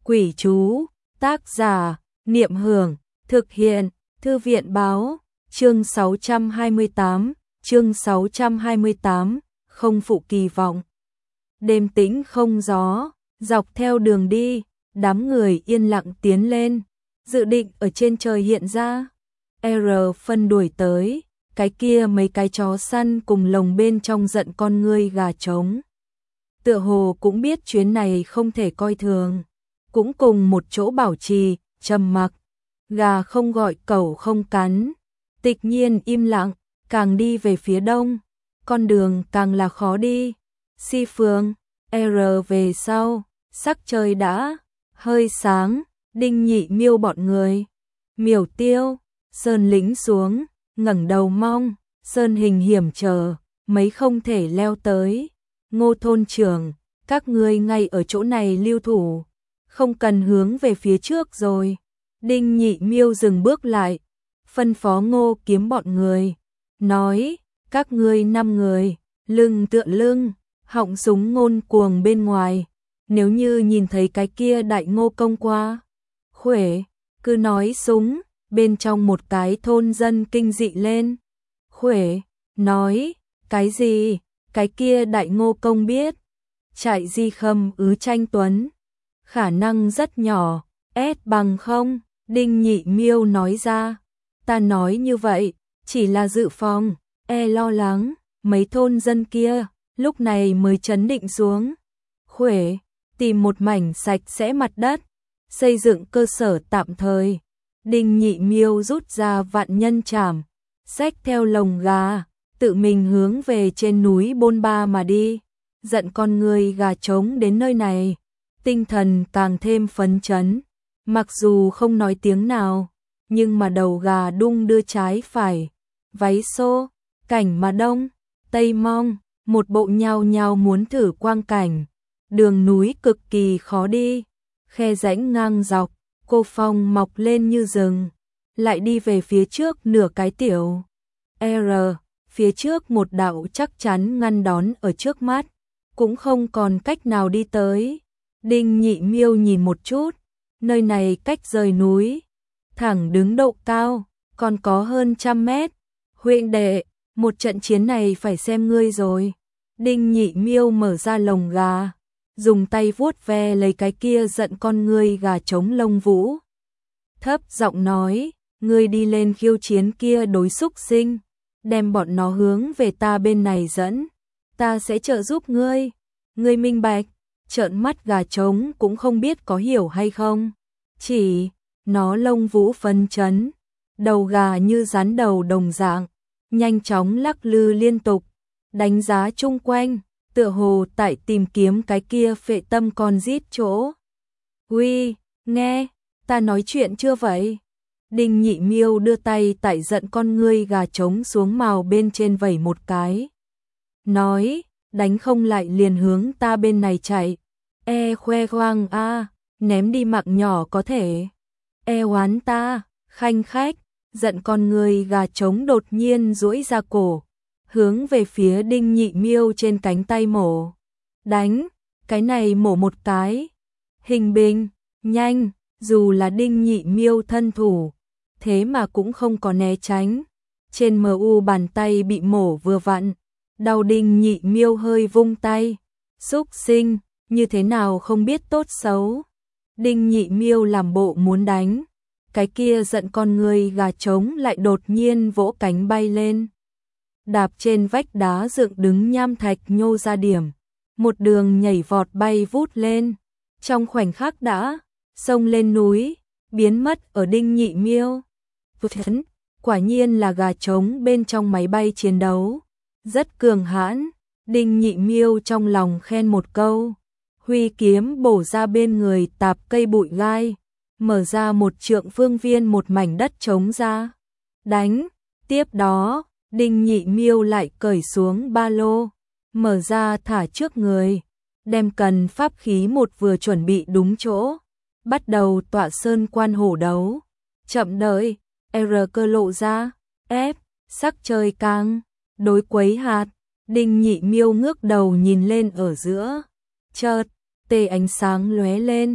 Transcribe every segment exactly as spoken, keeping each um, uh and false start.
Quỷ chú, tác giả, Niệm Hưởng, thực hiện, Thư viện báo, chương sáu trăm hai mươi tám, chương sáu trăm hai mươi tám, không phụ kỳ vọng. Đêm tĩnh không gió, dọc theo đường đi, đám người yên lặng tiến lên, dự định ở trên trời hiện ra. R phân đuổi tới, cái kia mấy cái chó săn cùng lồng bên trong giận con ngươi gà trống. Tựa hồ cũng biết chuyến này không thể coi thường, cũng cùng một chỗ bảo trì, trầm mặc. Gà không gọi cẩu không cắn, tịch nhiên im lặng, càng đi về phía đông, con đường càng là khó đi. Si Phương, R về sau, sắc trời đã hơi sáng, Đinh Nhị Miêu bọn người. Miểu Tiêu, Sơn Lĩnh xuống, ngẩng đầu mong, Sơn Hình hiểm trở, mấy không thể leo tới. Ngô thôn trưởng, các ngươi ngay ở chỗ này lưu thủ, không cần hướng về phía trước rồi. Đinh Nhị Miêu dừng bước lại, phân phó Ngô Kiếm bọn người, nói, các ngươi năm người, lưng tựa lưng, họng súng ngôn cuồng bên ngoài, nếu như nhìn thấy cái kia đại ngô công qua, Khuể, cứ nói súng, bên trong một cái thôn dân kinh dị lên. Khuể, nói, cái gì, cái kia đại ngô công biết, chạy di khâm ứ tranh tuấn, khả năng rất nhỏ, S bằng không. Đinh Nhị Miêu nói ra, ta nói như vậy, chỉ là dự phòng, e lo lắng, mấy thôn dân kia, lúc này mới trấn định xuống. Khuể, tìm một mảnh sạch sẽ mặt đất, xây dựng cơ sở tạm thời. Đinh Nhị Miêu rút ra vạn nhân trảm, xách theo lồng gà, tự mình hướng về trên núi Bôn Ba mà đi. Giận con người gà trống đến nơi này, tinh thần càng thêm phấn chấn. Mặc dù không nói tiếng nào, nhưng mà đầu gà đung đưa trái phải, váy xô, cảnh mà đông, tây mong, một bộ nhao nhao muốn thử quang cảnh. Đường núi cực kỳ khó đi, khe rãnh ngang dọc, cô phong mọc lên như rừng, lại đi về phía trước nửa cái tiểu. R, phía trước một đạo chắc chắn ngăn đón ở trước mắt, cũng không còn cách nào đi tới. Đinh Nhị Miêu nhìn một chút, nơi này cách rời núi, thẳng đứng độ cao, còn có hơn trăm mét. Huynh đệ, một trận chiến này phải xem ngươi rồi. Đinh Nhị Miêu mở ra lồng gà, dùng tay vuốt ve lấy cái kia giận con ngươi gà trống lông vũ. Thấp giọng nói, ngươi đi lên khiêu chiến kia đối xúc sinh, đem bọn nó hướng về ta bên này dẫn, ta sẽ trợ giúp ngươi. Ngươi minh bạch. Trợn mắt gà trống cũng không biết có hiểu hay không. Chỉ, nó lông vũ phấn chấn, đầu gà như rắn đầu đồng dạng, nhanh chóng lắc lư liên tục, đánh giá chung quanh, tựa hồ tại tìm kiếm cái kia phệ tâm con rít chỗ. Uy, nghe, ta nói chuyện chưa vậy? Đinh Nhị Miêu đưa tay tại giận con ngươi gà trống xuống màu bên trên vẩy một cái. Nói, đánh không lại liền hướng ta bên này chạy. E khoe khoang a, à, ném đi mạng nhỏ có thể. E oán ta, khanh khách, giận con người gà trống đột nhiên duỗi ra cổ, hướng về phía Đinh Nhị Miêu trên cánh tay mổ. Đánh, cái này mổ một cái. Hình bình, nhanh, dù là Đinh Nhị Miêu thân thủ, thế mà cũng không có né tránh. Trên mờ u bàn tay bị mổ vừa vặn, đau. Đinh Nhị Miêu hơi vung tay. Xúc sinh, như thế nào không biết tốt xấu. Đinh Nhị Miêu làm bộ muốn đánh, cái kia giận con người gà trống lại đột nhiên vỗ cánh bay lên, đạp trên vách đá dựng đứng nham thạch nhô ra điểm, một đường nhảy vọt bay vút lên, trong khoảnh khắc đã xông lên núi, biến mất ở Đinh Nhị Miêu. Quả nhiên là gà trống bên trong máy bay chiến đấu, rất cường hãn. Đinh Nhị Miêu trong lòng khen một câu, huy kiếm bổ ra bên người tạp cây bụi gai, mở ra một trượng phương viên một mảnh đất trống ra. Đánh, tiếp đó, Đinh Nhị Miêu lại cởi xuống ba lô, mở ra thả trước người, đem cần pháp khí một vừa chuẩn bị đúng chỗ, bắt đầu tọa sơn quan hổ đấu. Chậm đợi, R cơ lộ ra, F, sắc trời càng đối quấy hạt. Đinh Nhị Miêu ngước đầu nhìn lên ở giữa, chợt tê ánh sáng lóe lên,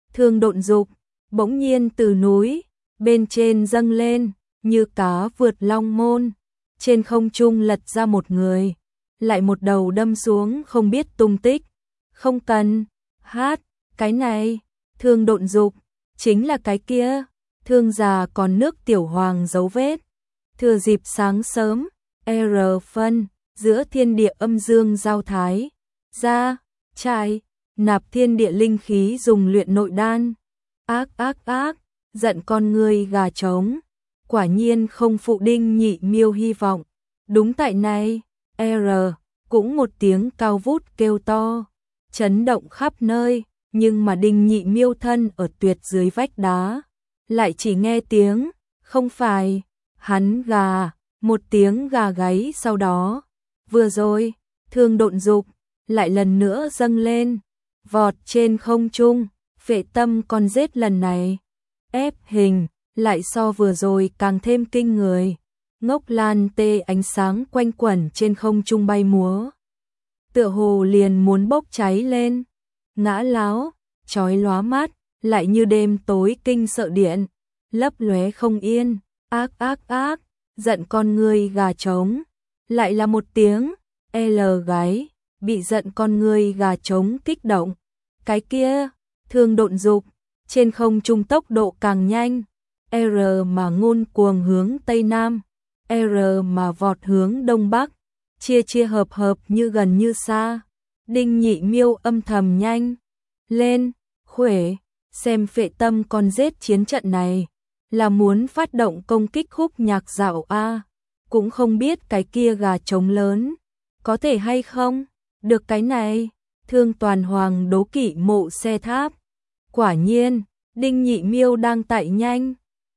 Thương Độn Dục bỗng nhiên từ núi bên trên dâng lên, như cá vượt long môn, trên không trung lật ra một người, lại một đầu đâm xuống không biết tung tích. Không cần hát, cái này, Thương Độn Dục chính là cái kia, thương già còn nước tiểu hoàng dấu vết. Thừa dịp sáng sớm, R phân, giữa thiên địa âm dương giao thái, ra, trại, nạp thiên địa linh khí dùng luyện nội đan. Ác ác ác, giận con người gà trống, quả nhiên không phụ Đinh Nhị Miêu hy vọng. Đúng tại này, R cũng một tiếng cao vút kêu to, chấn động khắp nơi, nhưng mà Đinh Nhị Miêu thân ở tuyệt dưới vách đá, lại chỉ nghe tiếng, không phải, hắn gà, một tiếng gà gáy sau đó. Vừa rồi, Thương Độn Dục lại lần nữa dâng lên, vọt trên không trung, Phệ Tâm con rết lần này ép hình lại so vừa rồi càng thêm kinh người. Ngốc lan tê ánh sáng quanh quẩn trên không trung bay múa, tựa hồ liền muốn bốc cháy lên, ngã láo, chói lóa mắt, lại như đêm tối kinh sợ điện, lấp lóe không yên. Ác ác ác, giận con người gà trống, lại là một tiếng L gáy, bị giận con người gà trống kích động. Cái kia, Thương Độn Dục trên không trung tốc độ càng nhanh, R mà ngôn cuồng hướng tây nam, R mà vọt hướng đông bắc, chia chia hợp hợp như gần như xa. Đinh Nhị Miêu âm thầm nhanh lên, khuể, xem Phệ Tâm con rết chiến trận này là muốn phát động công kích Khúc Nhạc Dạo a, cũng không biết cái kia gà trống lớn có thể hay không. Được cái này, Thương Toàn Hoàng đố kỵ Mộ Xe Tháp. Quả nhiên, Đinh Nhị Miêu đang tại nhanh.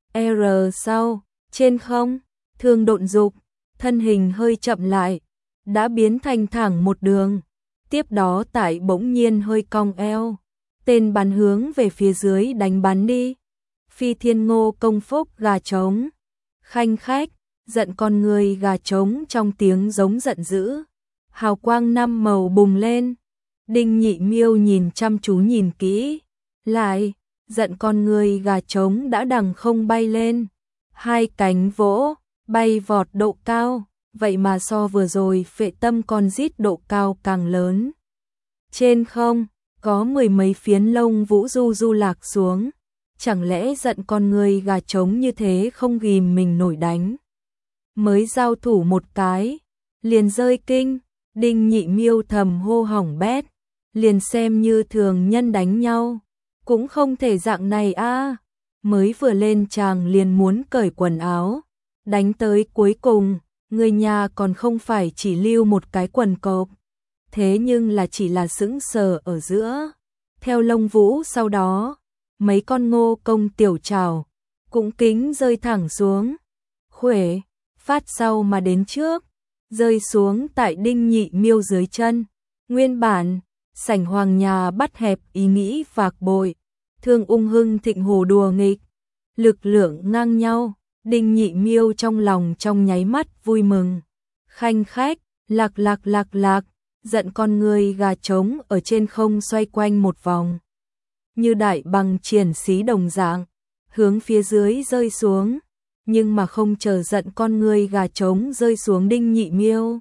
R sau, trên không, Thương Độn Dục, thân hình hơi chậm lại, đã biến thành thẳng một đường. Tiếp đó tại bỗng nhiên hơi cong eo, tên bắn hướng về phía dưới đánh bắn đi. Phi Thiên Ngô Công Phúc gà trống, khanh khách, giận con người gà trống trong tiếng giống giận dữ. Hào quang năm màu bùng lên. Đinh Nhị Miêu nhìn chăm chú nhìn kỹ, lại, giận con người gà trống đã đằng không bay lên, hai cánh vỗ, bay vọt độ cao, vậy mà so vừa rồi Phệ Tâm con rít độ cao càng lớn. Trên không, có mười mấy phiến lông vũ du du lạc xuống, chẳng lẽ giận con người gà trống như thế không ghìm mình nổi đánh. Mới giao thủ một cái, liền rơi kinh, Đinh Nhị Miêu thầm hô hỏng bét, liền xem như thường nhân đánh nhau, cũng không thể dạng này a. Mới vừa lên chàng liền muốn cởi quần áo, đánh tới cuối cùng, người nhà còn không phải chỉ lưu một cái quần cộc, thế nhưng là chỉ là sững sờ ở giữa. Theo lông vũ sau đó, mấy con ngô công tiểu trảo cũng kính rơi thẳng xuống, khuể, phát sau mà đến trước, rơi xuống tại Đinh Nhị Miêu dưới chân. Nguyên bản, sảnh hoàng nhà bắt hẹp ý nghĩ phạc bội, Thương ung hưng thịnh hồ đùa nghịch, lực lượng ngang nhau, Đinh Nhị Miêu trong lòng trong nháy mắt vui mừng. Khanh khách, lạc lạc lạc lạc, giận con người gà trống ở trên không xoay quanh một vòng, như đại bằng triển xí đồng dạng, hướng phía dưới rơi xuống, nhưng mà không chờ giận con người gà trống rơi xuống Đinh Nhị Miêu.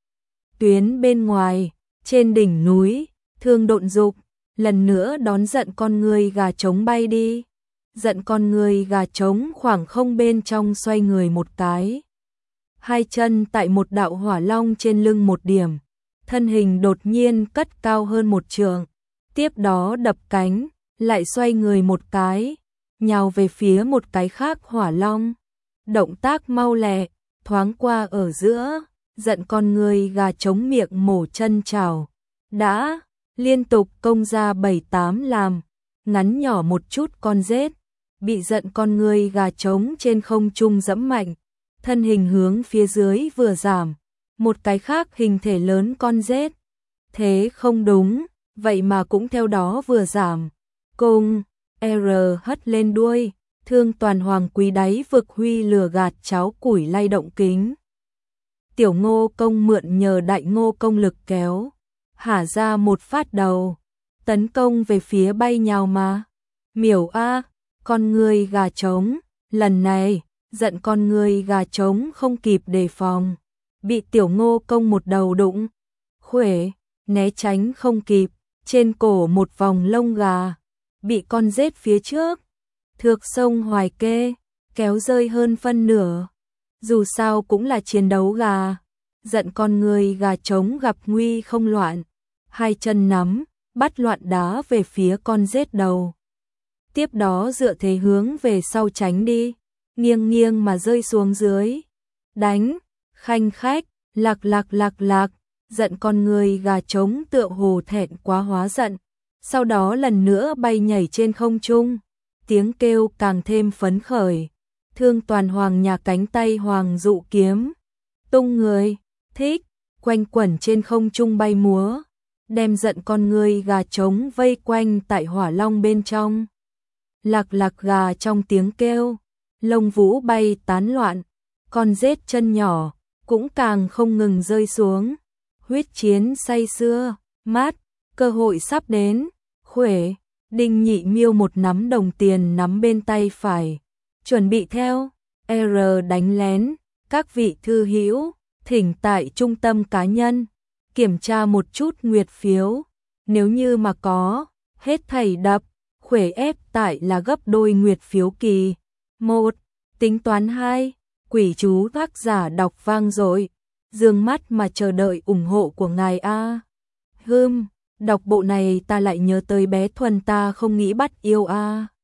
Tuyến bên ngoài, trên đỉnh núi, Thương Độn Dục lần nữa đón giận con người gà trống bay đi. Giận con người gà trống khoảng không bên trong xoay người một cái, hai chân tại một đạo hỏa long trên lưng một điểm, thân hình đột nhiên cất cao hơn một trượng, tiếp đó đập cánh, lại xoay người một cái, nhào về phía một cái khác hỏa long. Động tác mau lẹ, thoáng qua ở giữa, giận con người gà trống miệng mổ chân chảo, đã liên tục công ra bảy tám làm, ngắn nhỏ một chút con rết, bị giận con người gà trống trên không trung dẫm mạnh, thân hình hướng phía dưới vừa giảm, một cái khác hình thể lớn con rết, thế không đúng, vậy mà cũng theo đó vừa giảm, cung, R hất lên đuôi, Thương Toàn Hoàng quý đáy vực huy lừa gạt cháo củi lay động kính. Tiểu Ngô Công mượn nhờ Đại Ngô Công lực kéo, hả ra một phát đầu, tấn công về phía bay nhào mà. Miểu a, con người gà trống, lần này, giận con người gà trống không kịp đề phòng, bị Tiểu Ngô Công một đầu đụng, khuỷu, né tránh không kịp, trên cổ một vòng lông gà, bị con rết phía trước, thược sông Hoài Kê, kéo rơi hơn phân nửa. Dù sao cũng là chiến đấu gà, giận con người gà trống gặp nguy không loạn, hai chân nắm, bắt loạn đá về phía con rết đầu. Tiếp đó dựa thế hướng về sau tránh đi, nghiêng nghiêng mà rơi xuống dưới. Đánh, khanh khách, lạc lạc lạc lạc, giận con người gà trống tựa hồ thẹn quá hóa giận, sau đó lần nữa bay nhảy trên không trung, tiếng kêu càng thêm phấn khởi. Thương toàn hoàng nhà cánh tay hoàng dụ kiếm, tung người, thích, quanh quẩn trên không trung bay múa, đem giận con người gà trống vây quanh tại hỏa long bên trong. Lạc lạc gà trong tiếng kêu, lông vũ bay tán loạn, con rết chân nhỏ, cũng càng không ngừng rơi xuống. Huyết chiến say sưa, mát, cơ hội sắp đến, khuỷu, Đinh Nhị Miêu một nắm đồng tiền nắm bên tay phải, chuẩn bị theo, R đánh lén, các vị thư hữu, thỉnh tại trung tâm cá nhân, kiểm tra một chút nguyệt phiếu, nếu như mà có, hết thảy đập, khuỷu ép tại là gấp đôi nguyệt phiếu kỳ. Một, tính toán hai, quỷ chú tác giả đọc vang dội, dương mắt mà chờ đợi ủng hộ của ngài a. Hừm, đọc bộ này ta lại nhớ tới bé Thuần ta không nghĩ bắt yêu a.